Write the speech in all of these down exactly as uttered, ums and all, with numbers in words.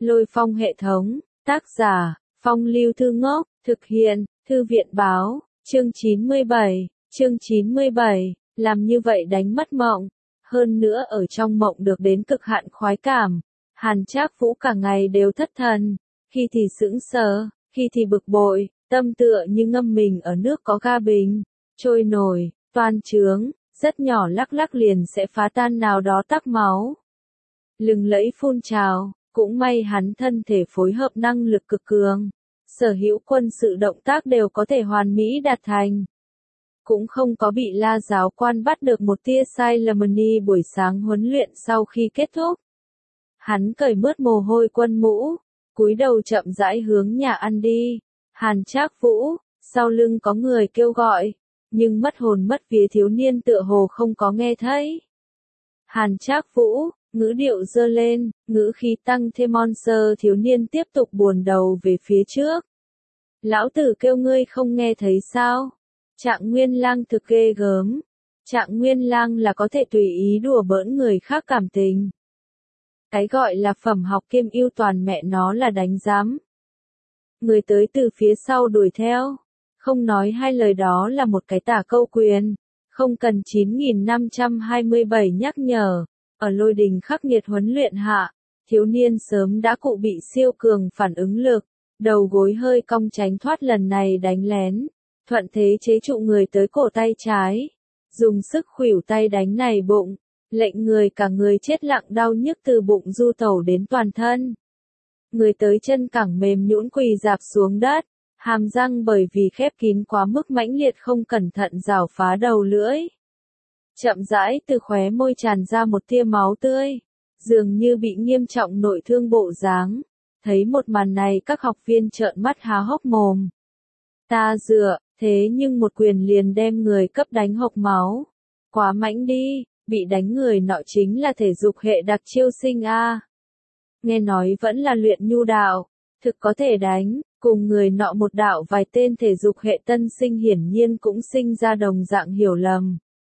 Lôi Phong hệ thống, tác giả, Phong Lưu Thư Ngốc, thực hiện, Thư viện báo, chương chín mươi bảy, chương chín mươi bảy, làm như vậy đánh mất mộng, hơn nữa ở trong mộng được đến cực hạn khoái cảm. Hàn Trác Vũ cả ngày đều thất thần, khi thì sững sờ, khi thì bực bội, tâm tựa như ngâm mình ở nước có ga bình, trôi nổi, toan trướng, rất nhỏ lắc lắc liền sẽ phá tan nào đó tắc máu. Lừng lẫy phun trào, cũng may hắn thân thể phối hợp năng lực cực cường, sở hữu quân sự động tác đều có thể hoàn mỹ đạt thành. Cũng không có bị La giáo quan bắt được một tia sai lầm ni buổi sáng huấn luyện sau khi kết thúc. Hắn cởi mướt mồ hôi quân mũ, cúi đầu chậm rãi hướng nhà ăn đi. Hàn Trác Vũ, sau lưng có người kêu gọi, nhưng mất hồn mất vía thiếu niên tựa hồ không có nghe thấy. Hàn Trác Vũ, ngữ điệu dơ lên, ngữ khí tăng thêm monster thiếu niên tiếp tục buồn đầu về phía trước. Lão tử kêu ngươi không nghe thấy sao? Trạng Nguyên Lang thực ghê gớm. Trạng Nguyên Lang là có thể tùy ý đùa bỡn người khác cảm tình. Cái gọi là phẩm học kiêm ưu toàn mẹ nó là đánh giám. Người tới từ phía sau đuổi theo, không nói hai lời đó là một cái tả câu quyền, không cần chín nghìn năm trăm hai mươi bảy nhắc nhở, ở lôi đình khắc nghiệt huấn luyện hạ, thiếu niên sớm đã cụ bị siêu cường phản ứng lực, đầu gối hơi cong tránh thoát lần này đánh lén, thuận thế chế trụ người tới cổ tay trái, dùng sức khuỷu tay đánh này bụng, lệnh người cả người chết lặng đau nhức từ bụng du tẩu đến toàn thân. Người tới chân cẳng mềm nhũn quỳ dạp xuống đất, hàm răng bởi vì khép kín quá mức mãnh liệt không cẩn thận rào phá đầu lưỡi. Chậm rãi từ khóe môi tràn ra một tia máu tươi, dường như bị nghiêm trọng nội thương bộ dáng. Thấy một màn này các học viên trợn mắt há hốc mồm. Ta dựa, thế nhưng một quyền liền đem người cấp đánh hộc máu. Quá mãnh đi, bị đánh người nọ chính là thể dục hệ đặc chiêu sinh a. Nghe nói vẫn là luyện nhu đạo, thực có thể đánh, cùng người nọ một đạo vài tên thể dục hệ tân sinh hiển nhiên cũng sinh ra đồng dạng hiểu lầm.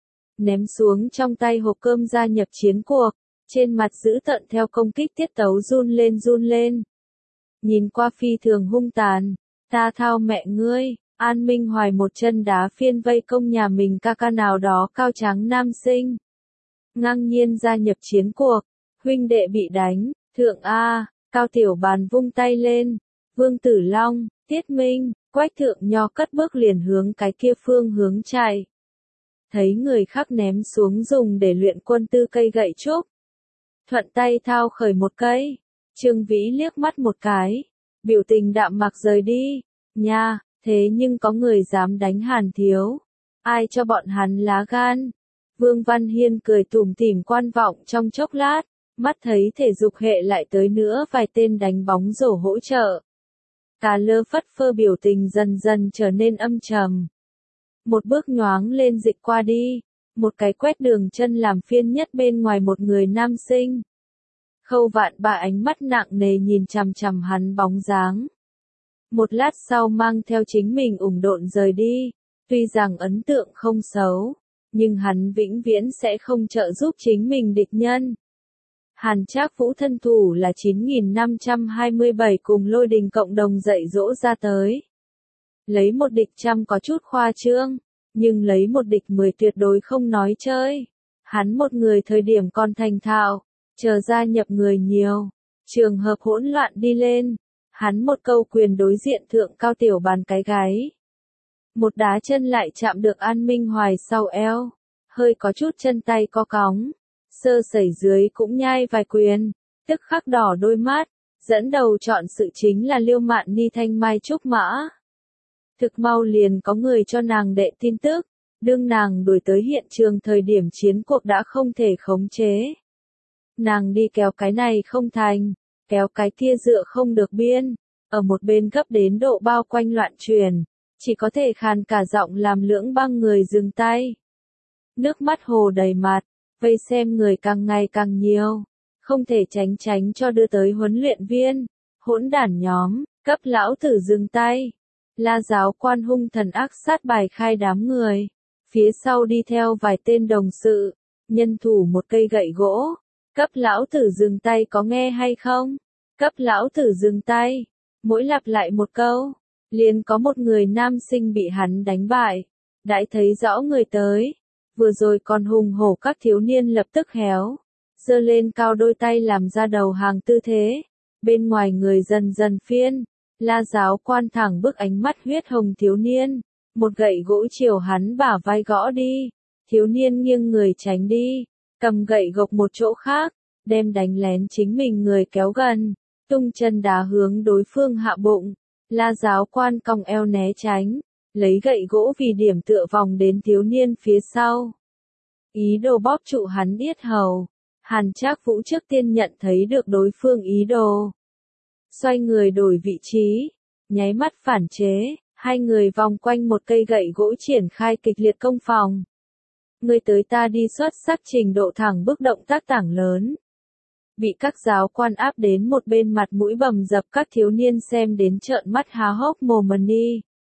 Ném xuống trong tay hộp cơm gia nhập chiến cuộc, trên mặt giữ tợn theo công kích tiết tấu run lên run lên. Nhìn qua phi thường hung tàn, ta thao mẹ ngươi, An Minh Hoài một chân đá phiên vây công nhà mình ca ca nào đó cao tráng nam sinh. Ngang nhiên gia nhập chiến cuộc, huynh đệ bị đánh, thượng A, Cao Tiểu Bàn vung tay lên, Vương Tử Long, Tiết Minh, Quách Thượng Nho cất bước liền hướng cái kia phương hướng chạy. Thấy người khác ném xuống dùng để luyện quân tư cây gậy trúc. Thuận tay thao khởi một cây, Trương Vĩ liếc mắt một cái, biểu tình đạm mạc rời đi, nha, thế nhưng có người dám đánh Hàn thiếu, ai cho bọn hắn lá gan. Vương Văn Hiên cười tủm tỉm quan vọng trong chốc lát, mắt thấy thể dục hệ lại tới nữa vài tên đánh bóng rổ hỗ trợ. Cà lơ phất phơ biểu tình dần dần trở nên âm trầm. Một bước nhoáng lên dịch qua đi, một cái quét đường chân làm phiên nhất bên ngoài một người nam sinh. Khâu Vạn Ba ánh mắt nặng nề nhìn chằm chằm hắn bóng dáng. Một lát sau mang theo chính mình ủng độn rời đi, tuy rằng ấn tượng không xấu, nhưng hắn vĩnh viễn sẽ không trợ giúp chính mình địch nhân. Hàn Trác Vũ thân thủ là chín nghìn năm trăm hai mươi bảy cùng lôi đình cộng đồng dạy dỗ ra tới. Lấy một địch trăm có chút khoa trương, nhưng lấy một địch mười tuyệt đối không nói chơi. Hắn một người thời điểm còn thành thạo, chờ gia nhập người nhiều, trường hợp hỗn loạn đi lên, hắn một câu quyền đối diện thượng Cao Tiểu Bàn cái gáy. Một đá chân lại chạm được An Minh Hoài sau eo, hơi có chút chân tay co cóng, sơ sẩy dưới cũng nhai vài quyền, tức khắc đỏ đôi mắt, dẫn đầu chọn sự chính là Liêu Mạn Ni thanh mai trúc mã. Thực mau liền có người cho nàng đệ tin tức, đương nàng đuổi tới hiện trường thời điểm chiến cuộc đã không thể khống chế. Nàng đi kéo cái này không thành, kéo cái kia dựa không được biên, ở một bên gấp đến độ bao quanh loạn truyền, chỉ có thể khàn cả giọng làm lưỡng băng người dừng tay. Nước mắt hồ đầy mặt, vây xem người càng ngày càng nhiều, không thể tránh tránh cho đưa tới huấn luyện viên, hỗn đản nhóm, cấp lão tử dừng tay. La giáo quan hung thần ác sát bài khai đám người, phía sau đi theo vài tên đồng sự, nhân thủ một cây gậy gỗ, cấp lão tử dừng tay có nghe hay không? Cấp lão tử dừng tay. Mỗi lặp lại một câu, liền có một người nam sinh bị hắn đánh bại. Đãi thấy rõ người tới, vừa rồi còn hùng hổ các thiếu niên lập tức héo, giơ lên cao đôi tay làm ra đầu hàng tư thế. Bên ngoài người dần dần phiên, La giáo quan thẳng bức ánh mắt huyết hồng thiếu niên, một gậy gỗ chiều hắn bả vai gõ đi. Thiếu niên nghiêng người tránh đi, cầm gậy gộc một chỗ khác, đem đánh lén chính mình người kéo gần, tung chân đá hướng đối phương hạ bụng. La giáo quan cong eo né tránh, lấy gậy gỗ vì điểm tựa vòng đến thiếu niên phía sau. Ý đồ bóp trụ hắn yết hầu. Hàn Trác Vũ trước tiên nhận thấy được đối phương ý đồ. Xoay người đổi vị trí, nháy mắt phản chế, hai người vòng quanh một cây gậy gỗ triển khai kịch liệt công phòng. Người tới ta đi xuất sắc trình độ thẳng bức động tác tảng lớn. Bị các giáo quan áp đến một bên mặt mũi bầm dập các thiếu niên xem đến trợn mắt há hốc mồm đi.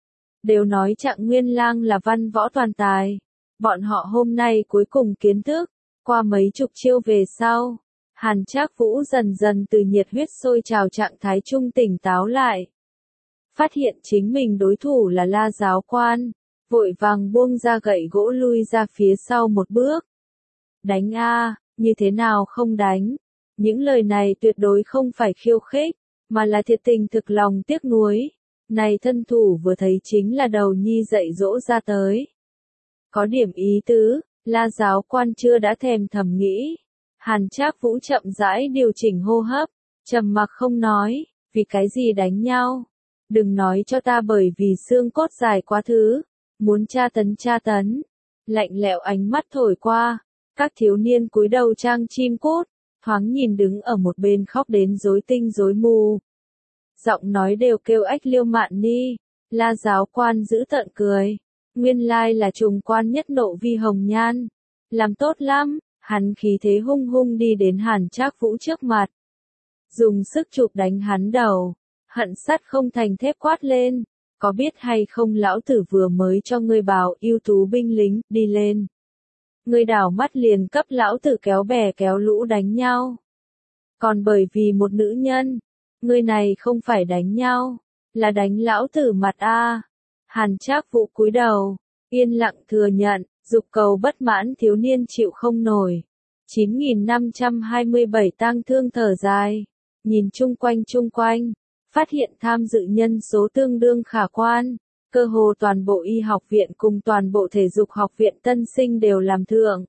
Đều nói Trạng Nguyên Lang là văn võ toàn tài. Bọn họ hôm nay cuối cùng kiến thức, qua mấy chục chiêu về sau. Hàn Trác Vũ dần dần từ nhiệt huyết sôi trào trạng thái trung tỉnh táo lại. Phát hiện chính mình đối thủ là La giáo quan, vội vàng buông ra gậy gỗ lui ra phía sau một bước. Đánh a, như thế nào không đánh? Những lời này tuyệt đối không phải khiêu khích, mà là thiệt tình thực lòng tiếc nuối. Này thân thủ vừa thấy chính là đầu nhi dạy dỗ ra tới. Có điểm ý tứ, La giáo quan chưa đã thèm thầm nghĩ. Hàn Trác Vũ chậm rãi điều chỉnh hô hấp, trầm mặc không nói, vì cái gì đánh nhau? Đừng nói cho ta bởi vì xương cốt dài quá thứ, muốn tra tấn tra tấn. Lạnh lẽo ánh mắt thổi qua, các thiếu niên cúi đầu trang chim cút, thoáng nhìn đứng ở một bên khóc đến rối tinh rối mù. Giọng nói đều kêu ách Liêu Mạn Ni. La giáo quan giữ tợn cười, nguyên lai là trùng quan nhất nộ vi hồng nhan. Làm tốt lắm. Hắn khí thế hung hung đi đến Hàn Trác Vũ trước mặt. Dùng sức chụp đánh hắn đầu. Hận sắt không thành thép quát lên. Có biết hay không lão tử vừa mới cho ngươi bảo ưu tú binh lính, đi lên. Ngươi đảo mắt liền cấp lão tử kéo bè kéo lũ đánh nhau. Còn bởi vì một nữ nhân, ngươi này không phải đánh nhau, là đánh lão tử mặt a. Hàn Trác Vũ cúi đầu, yên lặng thừa nhận. Dục cầu bất mãn thiếu niên chịu không nổi. chín nghìn năm trăm hai mươi bảy tang thương thở dài. Nhìn chung quanh chung quanh. Phát hiện tham dự nhân số tương đương khả quan. Cơ hồ toàn bộ y học viện cùng toàn bộ thể dục học viện tân sinh đều làm thượng.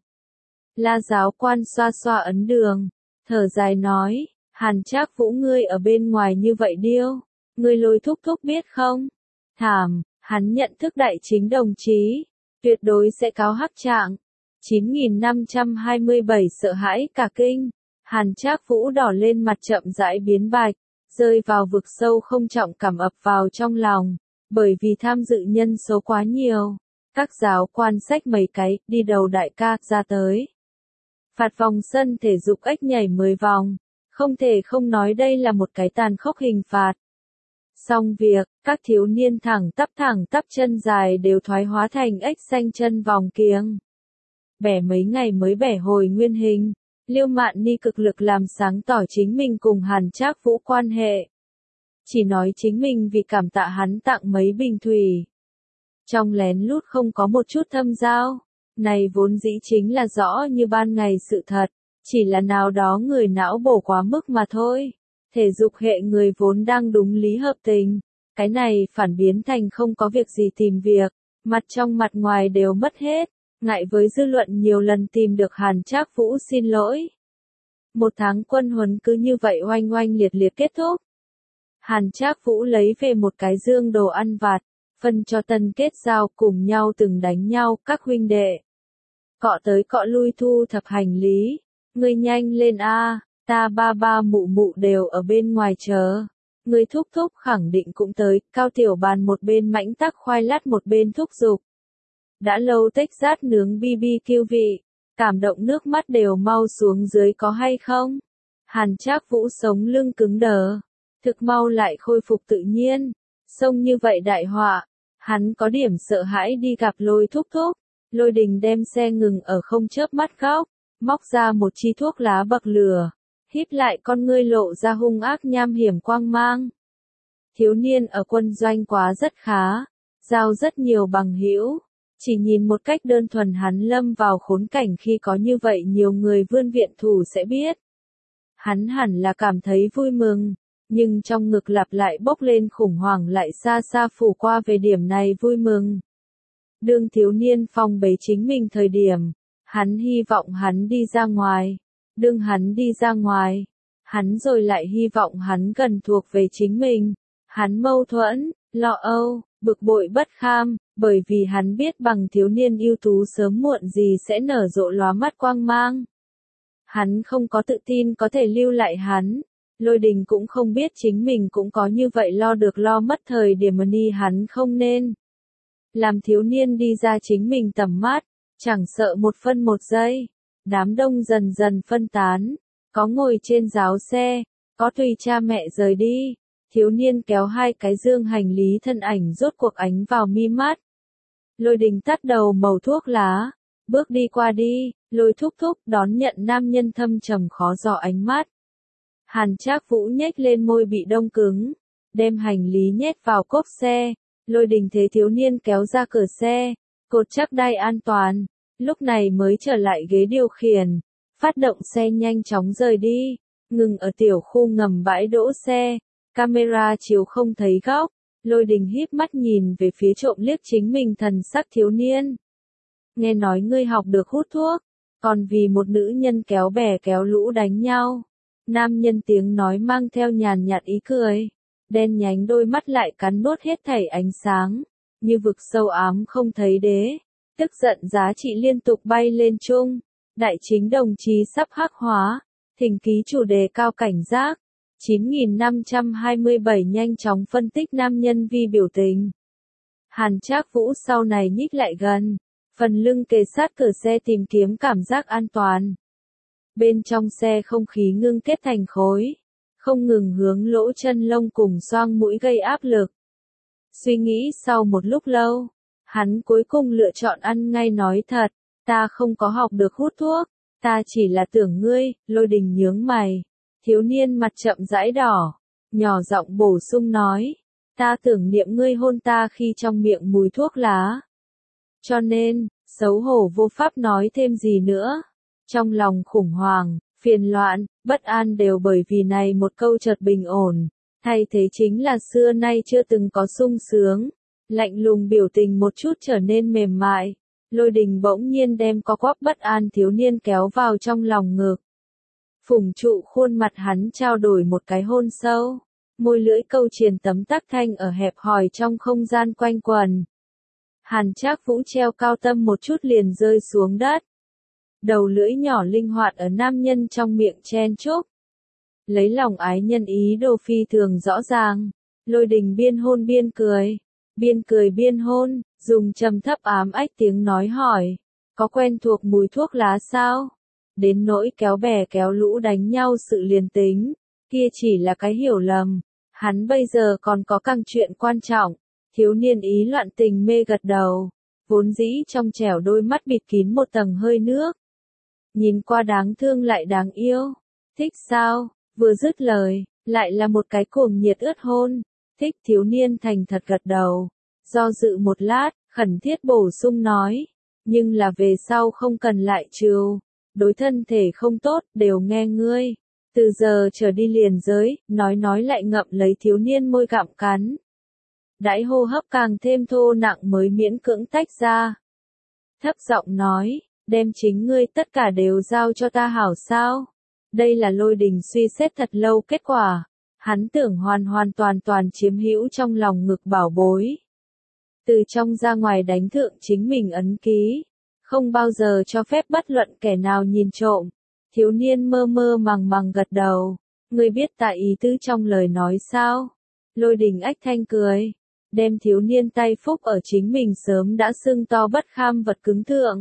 La giáo quan xoa xoa ấn đường. Thở dài nói. Hàn Trác Vũ ngươi ở bên ngoài như vậy điêu. Ngươi Lôi thúc thúc biết không? Thảm, hắn nhận thức đại chính đồng chí. Tuyệt đối sẽ cáo hắc trạng. chín nghìn năm trăm hai mươi bảy sợ hãi cả kinh. Hàn Trác Vũ đỏ lên mặt chậm rãi biến bạch, rơi vào vực sâu không trọng cảm ập vào trong lòng. Bởi vì tham dự nhân số quá nhiều. Các giáo quan sách mấy cái, đi đầu đại ca ra tới. Phạt vòng sân thể dục ếch nhảy mười vòng. Không thể không nói đây là một cái tàn khốc hình phạt. Xong việc, các thiếu niên thẳng tắp thẳng tắp chân dài đều thoái hóa thành ếch xanh chân vòng kiếng. Bẻ mấy ngày mới bẻ hồi nguyên hình, Liêu Mạn Ni cực lực làm sáng tỏ chính mình cùng Hàn Trác Vũ quan hệ. Chỉ nói chính mình vì cảm tạ hắn tặng mấy bình thủy. Trong lén lút không có một chút thâm giao, này vốn dĩ chính là rõ như ban ngày sự thật, chỉ là nào đó người não bổ quá mức mà thôi. Thể dục hệ người vốn đang đúng lý hợp tình, cái này phản biến thành không có việc gì tìm việc, mặt trong mặt ngoài đều mất hết, ngại với dư luận nhiều lần tìm được Hàn Trác Vũ xin lỗi. Một tháng quân huấn cứ như vậy oanh oanh liệt liệt kết thúc. Hàn Trác Vũ lấy về một cái dương đồ ăn vặt, phân cho tân kết giao cùng nhau từng đánh nhau các huynh đệ. Cọ tới cọ lui thu thập hành lý, ngươi nhanh lên a. Ta ba ba mụ mụ đều ở bên ngoài chờ. Người thúc thúc khẳng định cũng tới, Cao Tiểu Bàn một bên mãnh tắc khoai lát một bên thúc giục. Đã lâu Texas nướng bê bê kiu vị, cảm động nước mắt đều mau xuống dưới có hay không? Hàn Trác Vũ sống lưng cứng đờ, thực mau lại khôi phục tự nhiên. Sông như vậy đại họa, hắn có điểm sợ hãi đi gặp Lôi thúc thúc. Lôi Đình đem xe ngừng ở không chớp mắt góc, móc ra một chi thuốc lá bậc lửa. híp lại con ngươi lộ ra hung ác nham hiểm quang mang. Thiếu niên ở quân doanh quá rất khá, giao rất nhiều bằng hữu, chỉ nhìn một cách đơn thuần hắn lâm vào khốn cảnh khi có như vậy nhiều người vươn viện thủ sẽ biết. Hắn hẳn là cảm thấy vui mừng, nhưng trong ngực lặp lại bốc lên khủng hoảng lại xa xa phủ qua về điểm này vui mừng. Đương thiếu niên phong bế chính mình thời điểm, hắn hy vọng hắn đi ra ngoài. Đương hắn đi ra ngoài, hắn rồi lại hy vọng hắn gần thuộc về chính mình. Hắn mâu thuẫn, lo âu, bực bội bất kham, bởi vì hắn biết bằng thiếu niên ưu tú sớm muộn gì sẽ nở rộ lóa mắt quang mang. Hắn không có tự tin có thể lưu lại hắn. Lôi Đình cũng không biết chính mình cũng có như vậy lo được lo mất thời điểm ni hắn không nên. Làm thiếu niên đi ra chính mình tầm mắt, chẳng sợ một phân một giây. Đám đông dần dần phân tán, có ngồi trên giáo xe, có tùy cha mẹ rời đi. Thiếu niên kéo hai cái dương hành lý thân ảnh rốt cuộc ánh vào mi mắt. Lôi Đình tắt đầu mẩu thuốc lá, bước đi qua đi, Lôi thúc thúc đón nhận nam nhân thâm trầm khó dò ánh mắt. Hàn Trác Vũ nhếch lên môi bị đông cứng, đem hành lý nhét vào cốp xe. Lôi Đình thấy thiếu niên kéo ra cửa xe, cột chắc đai an toàn, lúc này mới trở lại ghế điều khiển, phát động xe nhanh chóng rời đi, ngừng ở tiểu khu ngầm bãi đỗ xe, camera chiếu không thấy góc. Lôi Đình híp mắt nhìn về phía trộm liếc chính mình thần sắc thiếu niên. Nghe nói ngươi học được hút thuốc, còn vì một nữ nhân kéo bè kéo lũ đánh nhau. Nam nhân tiếng nói mang theo nhàn nhạt ý cười, đen nhánh đôi mắt lại cắn nuốt hết thảy ánh sáng, như vực sâu ám không thấy đế. Tức giận giá trị liên tục bay lên chung, đại chính đồng chí sắp hắc hóa, thỉnh ký chủ đề cao cảnh giác. chín nghìn năm trăm hai mươi bảy nhanh chóng phân tích nam nhân vi biểu tình. Hàn Trác Vũ sau này nhích lại gần, phần lưng kề sát cửa xe tìm kiếm cảm giác an toàn. Bên trong xe không khí ngưng kết thành khối, không ngừng hướng lỗ chân lông cùng xoang mũi gây áp lực. Suy nghĩ sau một lúc lâu, hắn cuối cùng lựa chọn ăn ngay nói thật, ta không có học được hút thuốc, ta chỉ là tưởng ngươi. Lôi Đình nhướng mày, thiếu niên mặt chậm rãi đỏ, nhỏ giọng bổ sung nói, ta tưởng niệm ngươi hôn ta khi trong miệng mùi thuốc lá. Cho nên, xấu hổ vô pháp nói thêm gì nữa. Trong lòng khủng hoảng, phiền loạn, bất an đều bởi vì này một câu chợt bình ổn, thay thế chính là xưa nay chưa từng có sung sướng. Lạnh lùng biểu tình một chút trở nên mềm mại. Lôi Đình bỗng nhiên đem có quắp bất an thiếu niên kéo vào trong lòng ngực. Phùng trụ khuôn mặt hắn trao đổi một cái hôn sâu. Môi lưỡi câu triền tấm tắc thanh ở hẹp hòi trong không gian quanh quần. Hàn Trác Vũ treo cao tâm một chút liền rơi xuống đất. Đầu lưỡi nhỏ linh hoạt ở nam nhân trong miệng chen chúc. Lấy lòng ái nhân ý đồ phi thường rõ ràng. Lôi Đình biên hôn biên cười. Biên cười biên hôn, dùng trầm thấp ám ách tiếng nói hỏi. Có quen thuộc mùi thuốc lá sao? Đến nỗi kéo bè kéo lũ đánh nhau sự liền tính. Kia chỉ là cái hiểu lầm. Hắn bây giờ còn có càng chuyện quan trọng. Thiếu niên ý loạn tình mê gật đầu. Vốn dĩ trong trẻo đôi mắt bịt kín một tầng hơi nước. Nhìn qua đáng thương lại đáng yêu. Thích sao? Vừa dứt lời, lại là một cái cuồng nhiệt ướt hôn. Thích. Thiếu niên thành thật gật đầu. Do dự một lát, khẩn thiết bổ sung nói. Nhưng là về sau không cần lại trừ. Đối thân thể không tốt, đều nghe ngươi. Từ giờ trở đi liền giới, nói nói lại ngậm lấy thiếu niên môi gặm cắn. Đãi hô hấp càng thêm thô nặng mới miễn cưỡng tách ra. Thấp giọng nói, đem chính ngươi tất cả đều giao cho ta hảo sao. Đây là Lôi Đình suy xét thật lâu kết quả. Hắn tưởng hoàn hoàn toàn toàn chiếm hữu trong lòng ngực bảo bối. Từ trong ra ngoài đánh thượng chính mình ấn ký. Không bao giờ cho phép bất luận kẻ nào nhìn trộm. Thiếu niên mơ mơ màng màng gật đầu. Ngươi biết tại ý tứ trong lời nói sao? Lôi Đình ách thanh cười. Đem thiếu niên tay phúc ở chính mình sớm đã sưng to bất kham vật cứng thượng.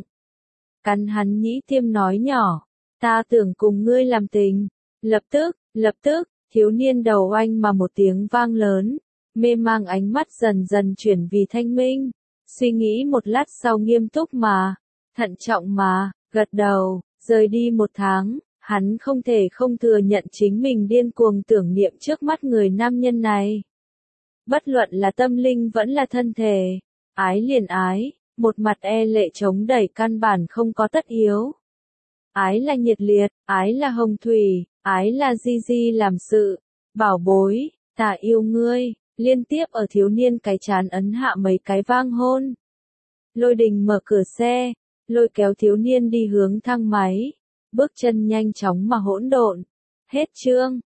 Cắn hắn nhĩ tiêm nói nhỏ. Ta tưởng cùng ngươi làm tình. Lập tức, lập tức, thiếu niên đầu oanh mà một tiếng vang lớn. Mê mang ánh mắt dần dần chuyển vì thanh minh. Suy nghĩ một lát sau nghiêm túc mà. Thận trọng mà, gật đầu, rời đi một tháng. Hắn không thể không thừa nhận chính mình điên cuồng tưởng niệm trước mắt người nam nhân này. Bất luận là tâm linh vẫn là thân thể, ái liền ái, một mặt e lệ chống đẩy căn bản không có tất yếu. Ái là nhiệt liệt, ái là hồng thủy, ái là di di làm sự, bảo bối, ta yêu ngươi, liên tiếp ở thiếu niên cái chán ấn hạ mấy cái vang hôn. Lôi Đình mở cửa xe, lôi kéo thiếu niên đi hướng thang máy, bước chân nhanh chóng mà hỗn độn. Hết chương.